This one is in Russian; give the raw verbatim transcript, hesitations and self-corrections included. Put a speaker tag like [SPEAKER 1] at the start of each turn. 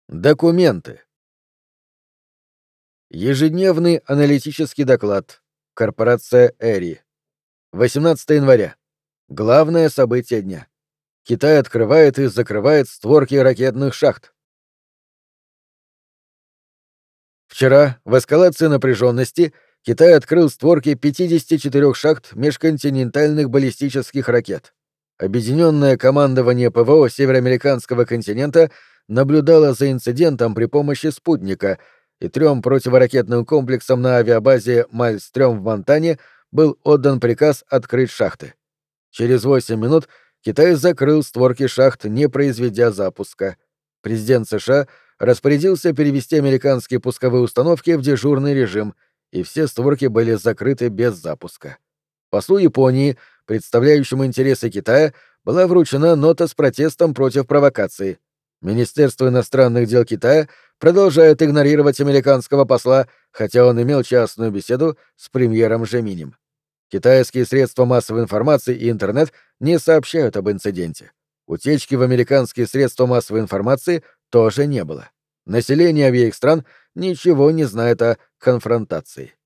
[SPEAKER 1] Документы. Ежедневный аналитический доклад. Корпорация Эри. восемнадцатого января. Главное событие дня. Китай открывает и закрывает створки ракетных шахт. Вчера, в эскалации напряженности, Китай открыл створки пятидесяти четырёх шахт межконтинентальных баллистических ракет. Объединенное командование ПВО североамериканского континента наблюдало за инцидентом при помощи спутника, и трем противоракетным комплексам на авиабазе Мальстрём в Монтане был отдан приказ открыть шахты. Через восемь минут Китай закрыл створки шахт, не произведя запуска. Президент США распорядился перевести американские пусковые установки в дежурный режим, и все створки были закрыты без запуска. Послу Японии, представляющему интересы Китая, была вручена нота с протестом против провокации. Министерство иностранных дел Китая продолжает игнорировать американского посла, хотя он имел частную беседу с премьером Же Минем. Китайские средства массовой информации и интернет не сообщают об инциденте. Утечки в американские средства массовой информации тоже не было. Население обеих стран ничего не знает о конфронтации.